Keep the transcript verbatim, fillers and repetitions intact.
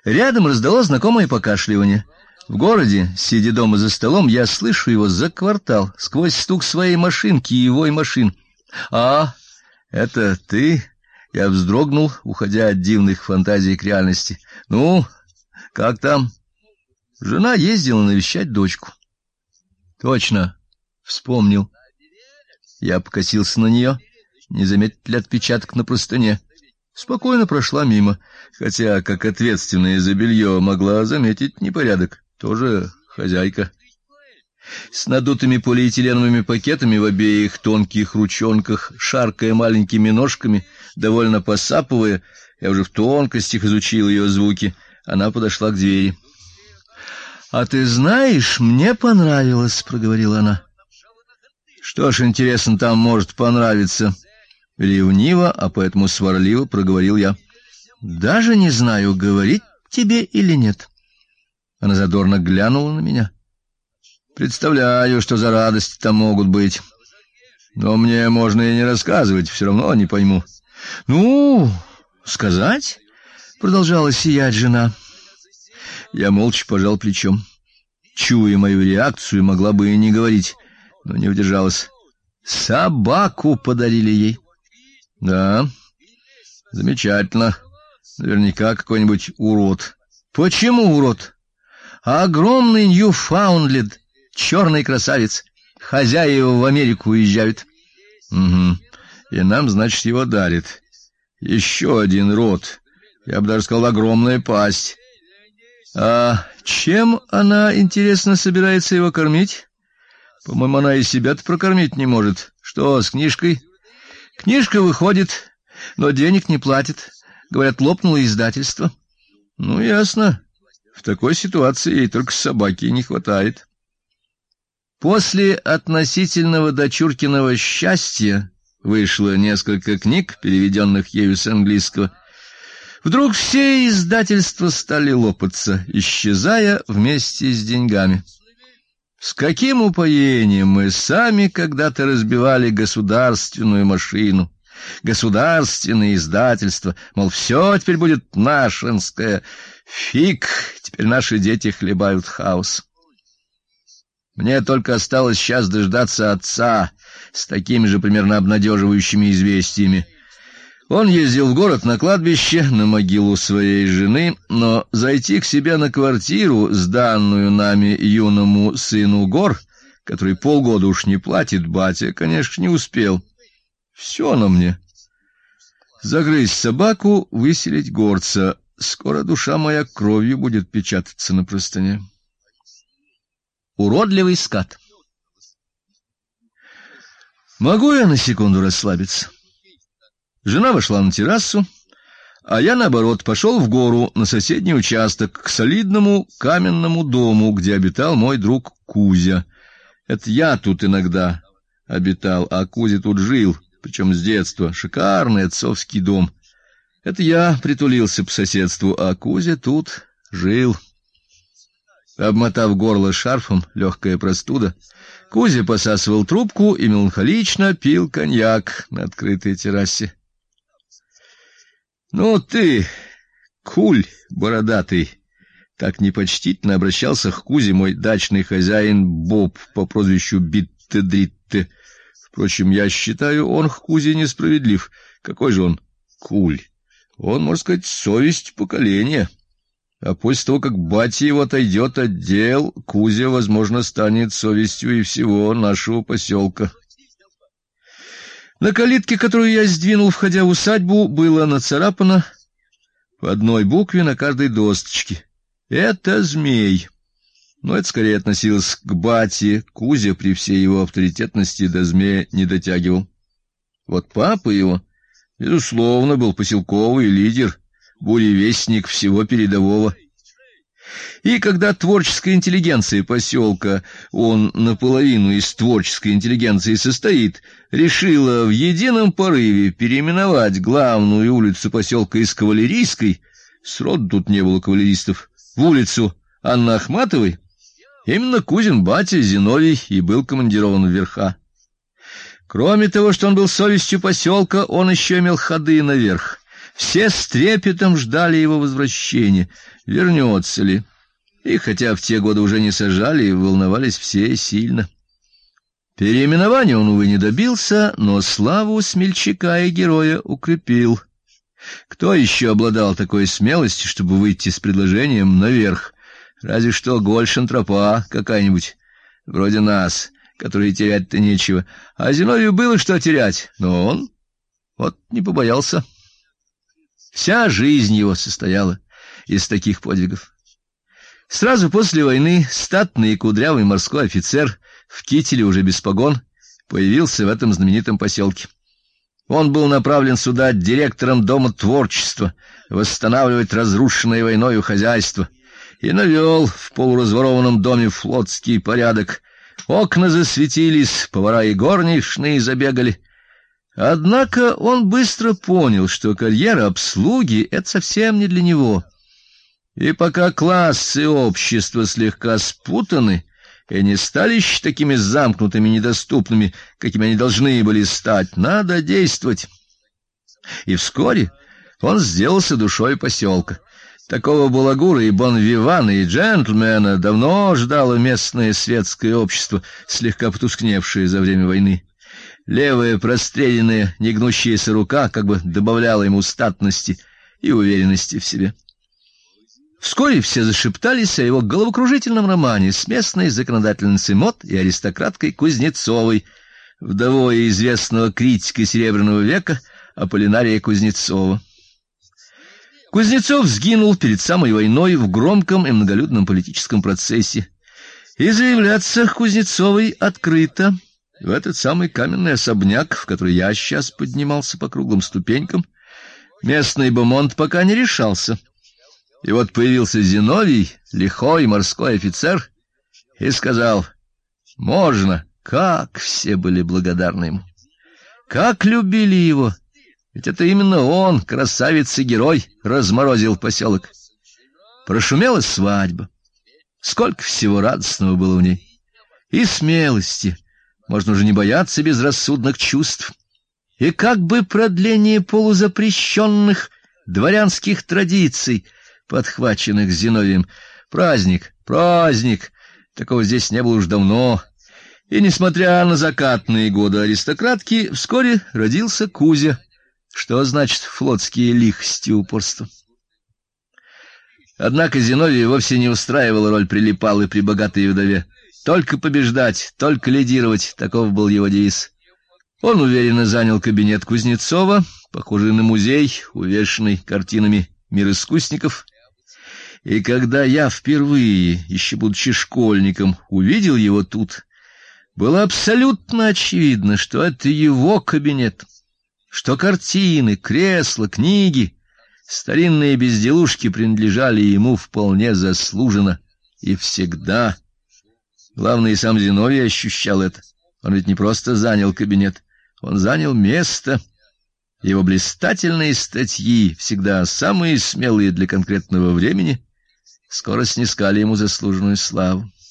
Рядом раздалось знакомое покашливание. В городе, сидя дома за столом, я слышу его за квартал, сквозь стук своей машинки и вой машин. А, это ты? Я вздрогнул, уходя от дивных фантазий к реальности. Ну, как там? Жена ездила навещать дочку. Точно, вспомнил. Я покосился на нее, не заметит ли отпечаток на простыне. Спокойно прошла мимо, хотя, как ответственная за белье, могла заметить непорядок. Тоже хозяйка. С надутыми полиэтиленовыми пакетами в обеих тонких ручонках, шаркая маленькими ножками, довольно посапывая, я уже в тонкостях изучил ее звуки, она подошла к двери. — А ты знаешь, мне понравилось, — проговорила она. — Что ж, интересно, там может понравиться? Ревниво, а поэтому сварливо проговорил я. — Даже не знаю, говорить тебе или нет. Она задорно глянула на меня. Представляю, что за радости там могут быть. Но мне можно и не рассказывать, все равно не пойму. — Ну, сказать? — продолжала сиять жена. Я молча пожал плечом. Чуя мою реакцию, могла бы и не говорить, но не удержалась. Собаку подарили ей. — Да, замечательно. Наверняка какой-нибудь урод. — Почему урод? — Огромный Ньюфаундленд, черный красавец. Хозяева в Америку уезжают. — Угу. И нам, значит, его дарят. Еще один род. Я бы даже сказал, огромная пасть. А чем она, интересно, собирается его кормить? По-моему, она и себя-то прокормить не может. Что с книжкой? Книжка выходит, но денег не платит. Говорят, лопнуло издательство. Ну, ясно. В такой ситуации ей только собаки не хватает. После относительного дочуркиного счастья вышло несколько книг, переведенных ею с английского. Вдруг все издательства стали лопаться, исчезая вместе с деньгами. С каким упоением мы сами когда-то разбивали государственную машину, государственные издательства, мол, все теперь будет нашинское. Фиг, теперь наши дети хлебают хаос. Мне только осталось сейчас дождаться отца с такими же примерно обнадеживающими известиями. Он ездил в город на кладбище, на могилу своей жены, но зайти к себе на квартиру, сданную нами юному сыну гор, который полгода уж не платит, батя, конечно, не успел. Все на мне. Загрызть собаку, выселить горца. Скоро душа моя кровью будет печататься на простыне. Уродливый скат. Могу я на секунду расслабиться? Жена вошла на террасу, а я, наоборот, пошел в гору на соседний участок, к солидному каменному дому, где обитал мой друг Кузя. Это я тут иногда обитал, а Кузя тут жил, причем с детства. Шикарный отцовский дом. Это я притулился по соседству, а Кузя тут жил. Обмотав горло шарфом, легкая простуда, Кузя посасывал трубку и меланхолично пил коньяк на открытой террасе. — Ну ты, куль бородатый, — так непочтительно обращался к Кузе мой дачный хозяин Боб по прозвищу Битте-Дритте. Впрочем, я считаю, он к Кузе несправедлив. Какой же он куль? Он, можно сказать, совесть поколения. А после того, как батя его отойдет от дел, Кузя, возможно, станет совестью и всего нашего поселка. На калитке, которую я сдвинул, входя в усадьбу, было нацарапано по одной букве на каждой досточке. Это змей. Но это скорее относилось к бате. Кузя при всей его авторитетности до змея не дотягивал. Вот папа его, безусловно, был поселковый лидер, буревестник всего передового. И когда творческая интеллигенция поселка, он наполовину из творческой интеллигенции состоит, решила в едином порыве переименовать главную улицу поселка из Кавалерийской, сроду тут не было кавалеристов, в улицу Анны Ахматовой, именно Кузин батя Зиновий и был командирован в верха. Кроме того, что он был совестью поселка, он еще имел ходы наверх. Все с трепетом ждали его возвращения, вернется ли. И хотя в те годы уже не сажали, волновались все сильно. Переименования он, увы, не добился, но славу смельчака и героя укрепил. Кто еще обладал такой смелостью, чтобы выйти с предложением наверх? Разве что Гольшен-тропа какая-нибудь, вроде нас, которые терять-то нечего. А Зиновию было что терять, но он вот не побоялся. Вся жизнь его состояла из таких подвигов. Сразу после войны статный и кудрявый морской офицер в кителе, уже без погон, появился в этом знаменитом поселке. Он был направлен сюда директором Дома творчества восстанавливать разрушенное войною хозяйство и навел в полуразворованном доме флотский порядок. Окна засветились, повара и горничные забегали. Однако он быстро понял, что карьера обслуги — это совсем не для него. И пока классы общества слегка спутаны и не стали еще такими замкнутыми и недоступными, какими они должны были стать, надо действовать. И вскоре он сделался душой поселка. Такого балагура и бонвивана, и джентльмена давно ждало местное светское общество, слегка потускневшее за время войны. Левая простреленная, негнущаяся рука как бы добавляла ему статности и уверенности в себе. Вскоре все зашептались о его головокружительном романе с местной законодательницей мод и аристократкой Кузнецовой, вдовой известного критика Серебряного века Аполлинария Кузнецова. Кузнецов сгинул перед самой войной в громком и многолюдном политическом процессе, и заявляться Кузнецовой открыто в этот самый каменный особняк, в который я сейчас поднимался по круглым ступенькам, местный бомонд пока не решался. И вот появился Зиновий, лихой морской офицер, и сказал: можно. Как все были благодарны ему, как любили его, ведь это именно он, красавец и герой, разморозил поселок. Прошумела свадьба, сколько всего радостного было в ней, и смелости, можно уже не бояться безрассудных чувств, и как бы продление полузапрещенных дворянских традиций, подхваченных Зиновием. Праздник, праздник, такого здесь не было уж давно. И несмотря на закатные годы аристократки, вскоре родился Кузя, что значит флотские лихости и упорство. Однако Зиновия вовсе не устраивала роль прилипалы при богатой вдове. Только побеждать, только лидировать — таков был его девиз. Он уверенно занял кабинет Кузнецова, похожий на музей, увешанный картинами мир искусников. И когда я впервые, еще будучи школьником, увидел его тут, было абсолютно очевидно, что это его кабинет, что картины, кресла, книги, старинные безделушки принадлежали ему вполне заслуженно и всегда. Главное, и сам Зиновий ощущал это. Он ведь не просто занял кабинет, он занял место. Его блистательные статьи, всегда самые смелые для конкретного времени, скоро снискали ему заслуженную славу.